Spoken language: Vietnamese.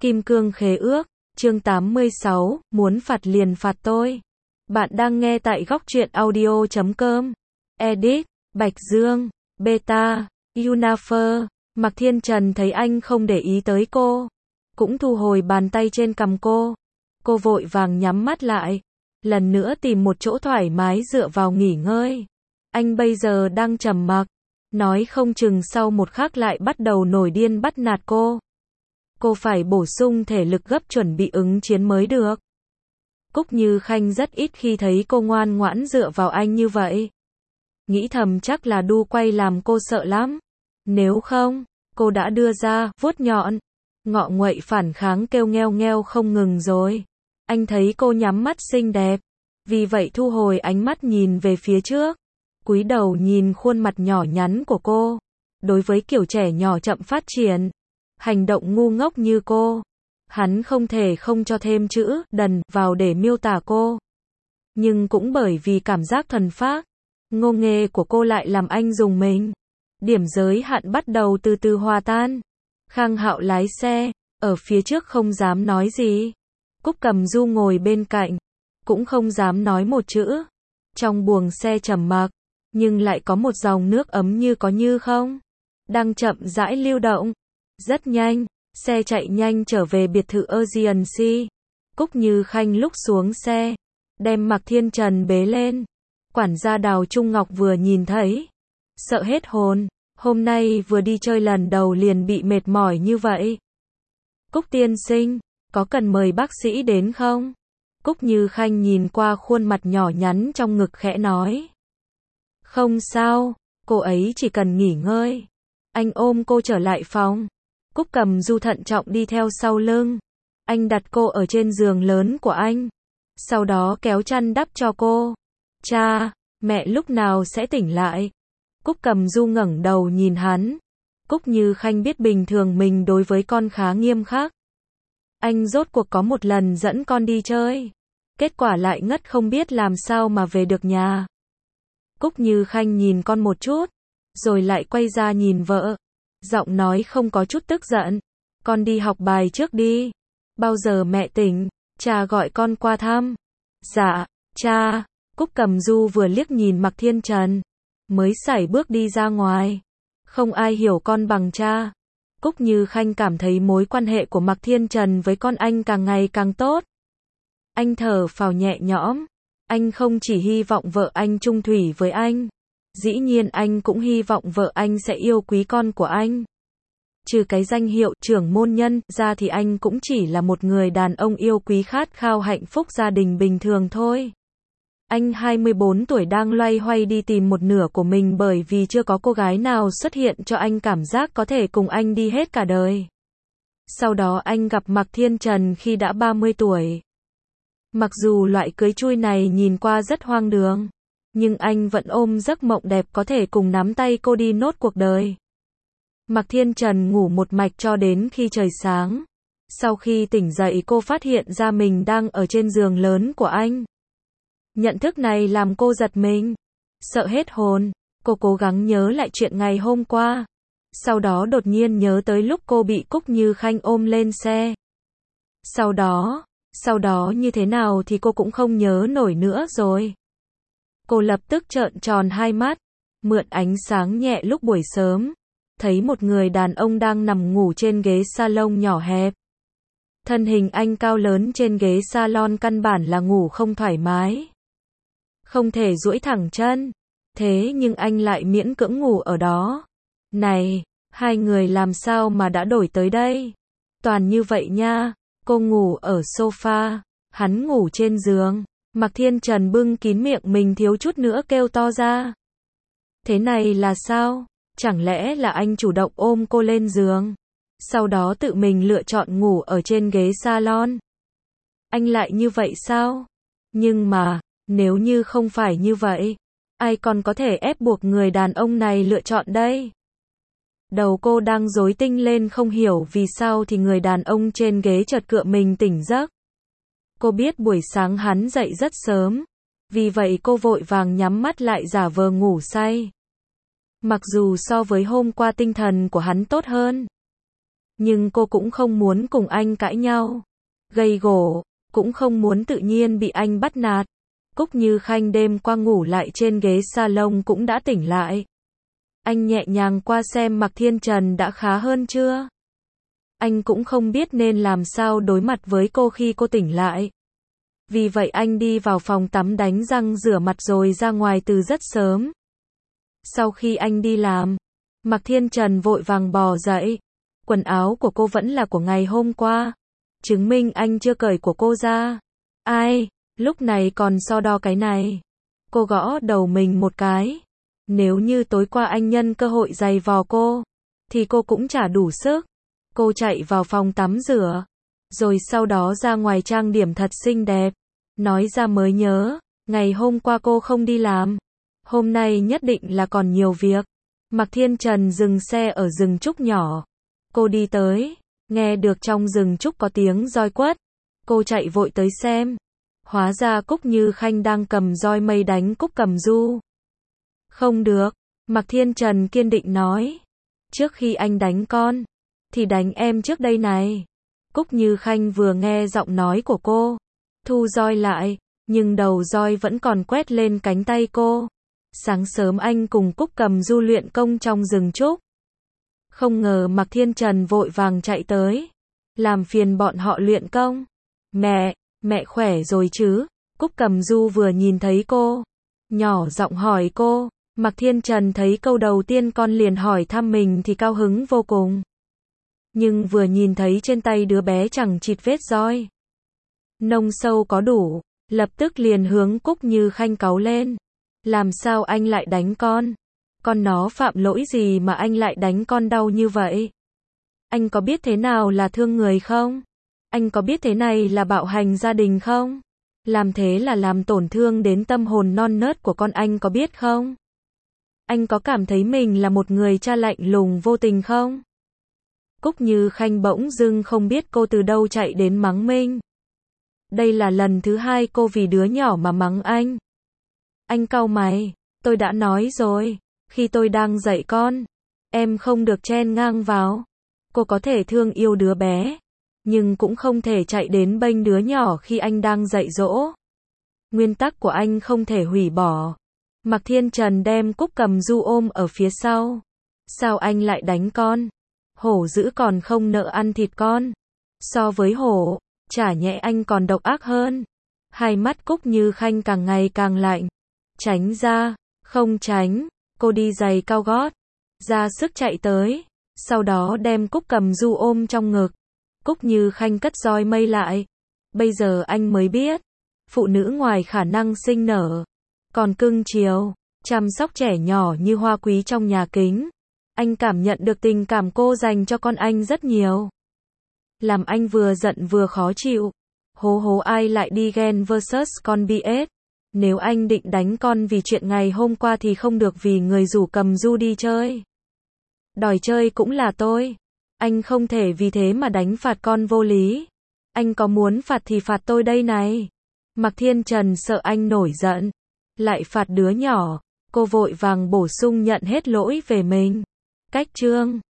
Kim cương khế ước, chương 86, muốn phạt liền phạt tôi. Bạn đang nghe tại góc truyện audio.com. Edit, Bạch Dương, Beta, Unafer. Mạc Thiên Trần thấy anh không để ý tới cô, cũng thu hồi bàn tay trên cằm cô. Cô vội vàng nhắm mắt lại, lần nữa tìm một chỗ thoải mái dựa vào nghỉ ngơi. Anh bây giờ đang trầm mặc, nói không chừng sau một khắc lại bắt đầu nổi điên bắt nạt cô. Cô phải bổ sung thể lực gấp chuẩn bị ứng chiến mới được. Cúc Như Khanh rất ít khi thấy cô ngoan ngoãn dựa vào anh như vậy. Nghĩ thầm chắc là đu quay làm cô sợ lắm. Nếu không, cô đã đưa ra, vuốt nhọn. Ngọ nguậy phản kháng kêu ngheo ngheo không ngừng rồi. Anh thấy cô nhắm mắt xinh đẹp, vì vậy thu hồi ánh mắt nhìn về phía trước. Cúi đầu nhìn khuôn mặt nhỏ nhắn của cô. Đối với kiểu trẻ nhỏ chậm phát triển, hành động ngu ngốc như cô, hắn không thể không cho thêm chữ đần vào để miêu tả cô. Nhưng cũng bởi vì cảm giác thuần phác, ngô nghê của cô lại làm anh rùng mình. Điểm giới hạn bắt đầu từ từ hòa tan. Khang Hạo lái xe, ở phía trước không dám nói gì. Cúc Cầm Du ngồi bên cạnh, cũng không dám nói một chữ. Trong buồng xe trầm mặc, nhưng lại có một dòng nước ấm như có như không, đang chậm rãi lưu động. Rất nhanh, xe chạy nhanh trở về biệt thự Ocean Sea. Cúc Như Khanh lúc xuống xe, đem Mạc Thiên Trần bế lên. Quản gia Đào Trung Ngọc vừa nhìn thấy, sợ hết hồn, hôm nay vừa đi chơi lần đầu liền bị mệt mỏi như vậy. Cúc tiên sinh, có cần mời bác sĩ đến không? Cúc Như Khanh nhìn qua khuôn mặt nhỏ nhắn trong ngực khẽ nói. Không sao, cô ấy chỉ cần nghỉ ngơi. Anh ôm cô trở lại phòng. Cúc Cầm Du thận trọng đi theo sau lưng. Anh đặt cô ở trên giường lớn của anh, sau đó kéo chăn đắp cho cô. Cha, mẹ lúc nào sẽ tỉnh lại? Cúc Cầm Du ngẩng đầu nhìn hắn. Cúc Như Khanh biết bình thường mình đối với con khá nghiêm khắc. Anh rốt cuộc có một lần dẫn con đi chơi, kết quả lại ngất không biết làm sao mà về được nhà. Cúc Như Khanh nhìn con một chút, rồi lại quay ra nhìn vợ. Giọng nói không có chút tức giận. Con đi học bài trước đi. Bao giờ mẹ tỉnh, cha gọi con qua thăm. Dạ, cha. Cúc Cầm Du vừa liếc nhìn Mạc Thiên Trần, mới sải bước đi ra ngoài. Không ai hiểu con bằng cha. Cúc Như Khanh cảm thấy mối quan hệ của Mạc Thiên Trần với con anh càng ngày càng tốt. Anh thở phào nhẹ nhõm. Anh không chỉ hy vọng vợ anh chung thủy với anh, dĩ nhiên anh cũng hy vọng vợ anh sẽ yêu quý con của anh. Trừ cái danh hiệu trưởng môn nhân ra thì anh cũng chỉ là một người đàn ông yêu quý khát khao hạnh phúc gia đình bình thường thôi. Anh 24 tuổi đang loay hoay đi tìm một nửa của mình bởi vì chưa có cô gái nào xuất hiện cho anh cảm giác có thể cùng anh đi hết cả đời. Sau đó anh gặp Mạc Thiên Trần khi đã 30 tuổi. Mặc dù loại cưới chui này nhìn qua rất hoang đường, nhưng anh vẫn ôm giấc mộng đẹp có thể cùng nắm tay cô đi nốt cuộc đời. Mạc Thiên Trần ngủ một mạch cho đến khi trời sáng. Sau khi tỉnh dậy cô phát hiện ra mình đang ở trên giường lớn của anh. Nhận thức này làm cô giật mình, sợ hết hồn. Cô cố gắng nhớ lại chuyện ngày hôm qua. Sau đó đột nhiên nhớ tới lúc cô bị Cúc Như Khanh ôm lên xe. Sau đó như thế nào thì cô cũng không nhớ nổi nữa rồi. Cô lập tức trợn tròn hai mắt, mượn ánh sáng nhẹ lúc buổi sớm, thấy một người đàn ông đang nằm ngủ trên ghế salon nhỏ hẹp. Thân hình anh cao lớn trên ghế salon căn bản là ngủ không thoải mái. Không thể duỗi thẳng chân, thế nhưng anh lại miễn cưỡng ngủ ở đó. Này, hai người làm sao mà đã đổi tới đây? Toàn như vậy nha, cô ngủ ở sofa, hắn ngủ trên giường. Mạc Thiên Trần bưng kín miệng mình thiếu chút nữa kêu to ra. Thế này là sao? Chẳng lẽ là anh chủ động ôm cô lên giường, sau đó tự mình lựa chọn ngủ ở trên ghế salon? Anh lại như vậy sao? Nhưng mà, nếu như không phải như vậy, ai còn có thể ép buộc người đàn ông này lựa chọn đây? Đầu cô đang rối tinh lên không hiểu vì sao thì người đàn ông trên ghế chợt cựa mình tỉnh giấc. Cô biết buổi sáng hắn dậy rất sớm, vì vậy cô vội vàng nhắm mắt lại giả vờ ngủ say. Mặc dù so với hôm qua tinh thần của hắn tốt hơn, Nhưng cô cũng không muốn cùng anh cãi nhau, gây gổ, cũng không muốn tự nhiên bị anh bắt nạt. Cúc Như Khanh đêm qua ngủ lại trên ghế salon cũng đã tỉnh lại. Anh nhẹ nhàng qua xem Mạc Thiên Trần đã khá hơn chưa. Anh cũng không biết nên làm sao đối mặt với cô khi cô tỉnh lại. Vì vậy anh đi vào phòng tắm đánh răng rửa mặt rồi ra ngoài từ rất sớm. Sau khi anh đi làm, Mạc Thiên Trần vội vàng bò dậy. Quần áo của cô vẫn là của ngày hôm qua, chứng minh anh chưa cởi của cô ra. Ai, lúc này còn so đo cái này. Cô gõ đầu mình một cái. Nếu như tối qua anh nhân cơ hội giày vò cô, thì cô cũng chả đủ sức. Cô chạy vào phòng tắm rửa, rồi sau đó ra ngoài trang điểm thật xinh đẹp. Nói ra mới nhớ, ngày hôm qua cô không đi làm. Hôm nay nhất định là còn nhiều việc. Mạc Thiên Trần dừng xe ở rừng trúc nhỏ. Cô đi tới, nghe được trong rừng trúc có tiếng roi quất. Cô chạy vội tới xem. Hóa ra Cúc Như Khanh đang cầm roi mây đánh Cúc Cầm Du. Không được, Mạc Thiên Trần kiên định nói. Trước khi anh đánh con, thì đánh em trước đây này. Cúc Như Khanh vừa nghe giọng nói của cô, thu roi lại, nhưng đầu roi vẫn còn quét lên cánh tay cô. Sáng sớm anh cùng Cúc Cầm Du luyện công trong rừng trúc. Không ngờ Mạc Thiên Trần vội vàng chạy tới, làm phiền bọn họ luyện công. Mẹ khỏe rồi chứ? Cúc Cầm Du vừa nhìn thấy cô, nhỏ giọng hỏi cô. Mạc Thiên Trần thấy câu đầu tiên con liền hỏi thăm mình thì cao hứng vô cùng. Nhưng vừa nhìn thấy trên tay đứa bé chẳng chịt vết roi, nông sâu có đủ, lập tức liền hướng Cúc Như Khanh cáu lên. Làm sao anh lại đánh con? Con nó phạm lỗi gì mà anh lại đánh con đau như vậy? Anh có biết thế nào là thương người không? Anh có biết thế này là bạo hành gia đình không? Làm thế là làm tổn thương đến tâm hồn non nớt của con, anh có biết không? Anh có cảm thấy mình là một người cha lạnh lùng vô tình không? Cúc Như Khanh bỗng dưng không biết cô từ đâu chạy đến mắng mình. Đây là lần thứ hai cô vì đứa nhỏ mà mắng anh. Anh cau mày, tôi đã nói rồi, khi tôi đang dạy con, em không được chen ngang vào. Cô có thể thương yêu đứa bé, nhưng cũng không thể chạy đến bênh đứa nhỏ khi anh đang dạy dỗ. Nguyên tắc của anh không thể hủy bỏ. Mạc Thiên Trần đem Cúc Cầm Du ôm ở phía sau. Sao anh lại đánh con? Hổ dữ còn không nợ ăn thịt con. So với hổ, chả nhẽ anh còn độc ác hơn. Hai mắt Cúc Như Khanh càng ngày càng lạnh. Tránh ra, không tránh, cô đi giày cao gót, ra sức chạy tới, sau đó đem Cúc Cầm Du ôm trong ngực. Cúc Như Khanh cất roi mây lại. Bây giờ anh mới biết, phụ nữ ngoài khả năng sinh nở, còn cưng chiều, chăm sóc trẻ nhỏ như hoa quý trong nhà kính. Anh cảm nhận được tình cảm cô dành cho con anh rất nhiều. Làm anh vừa giận vừa khó chịu. Hố ai lại đi ghen versus con BS. Nếu anh định đánh con vì chuyện ngày hôm qua thì không được vì người rủ Cầm Du đi chơi. Đòi chơi cũng là tôi. Anh không thể vì thế mà đánh phạt con vô lý. Anh có muốn phạt thì phạt tôi đây này. Mạc Thiên Trần sợ anh nổi giận, lại phạt đứa nhỏ. Cô vội vàng bổ sung nhận hết lỗi về mình. Cách chương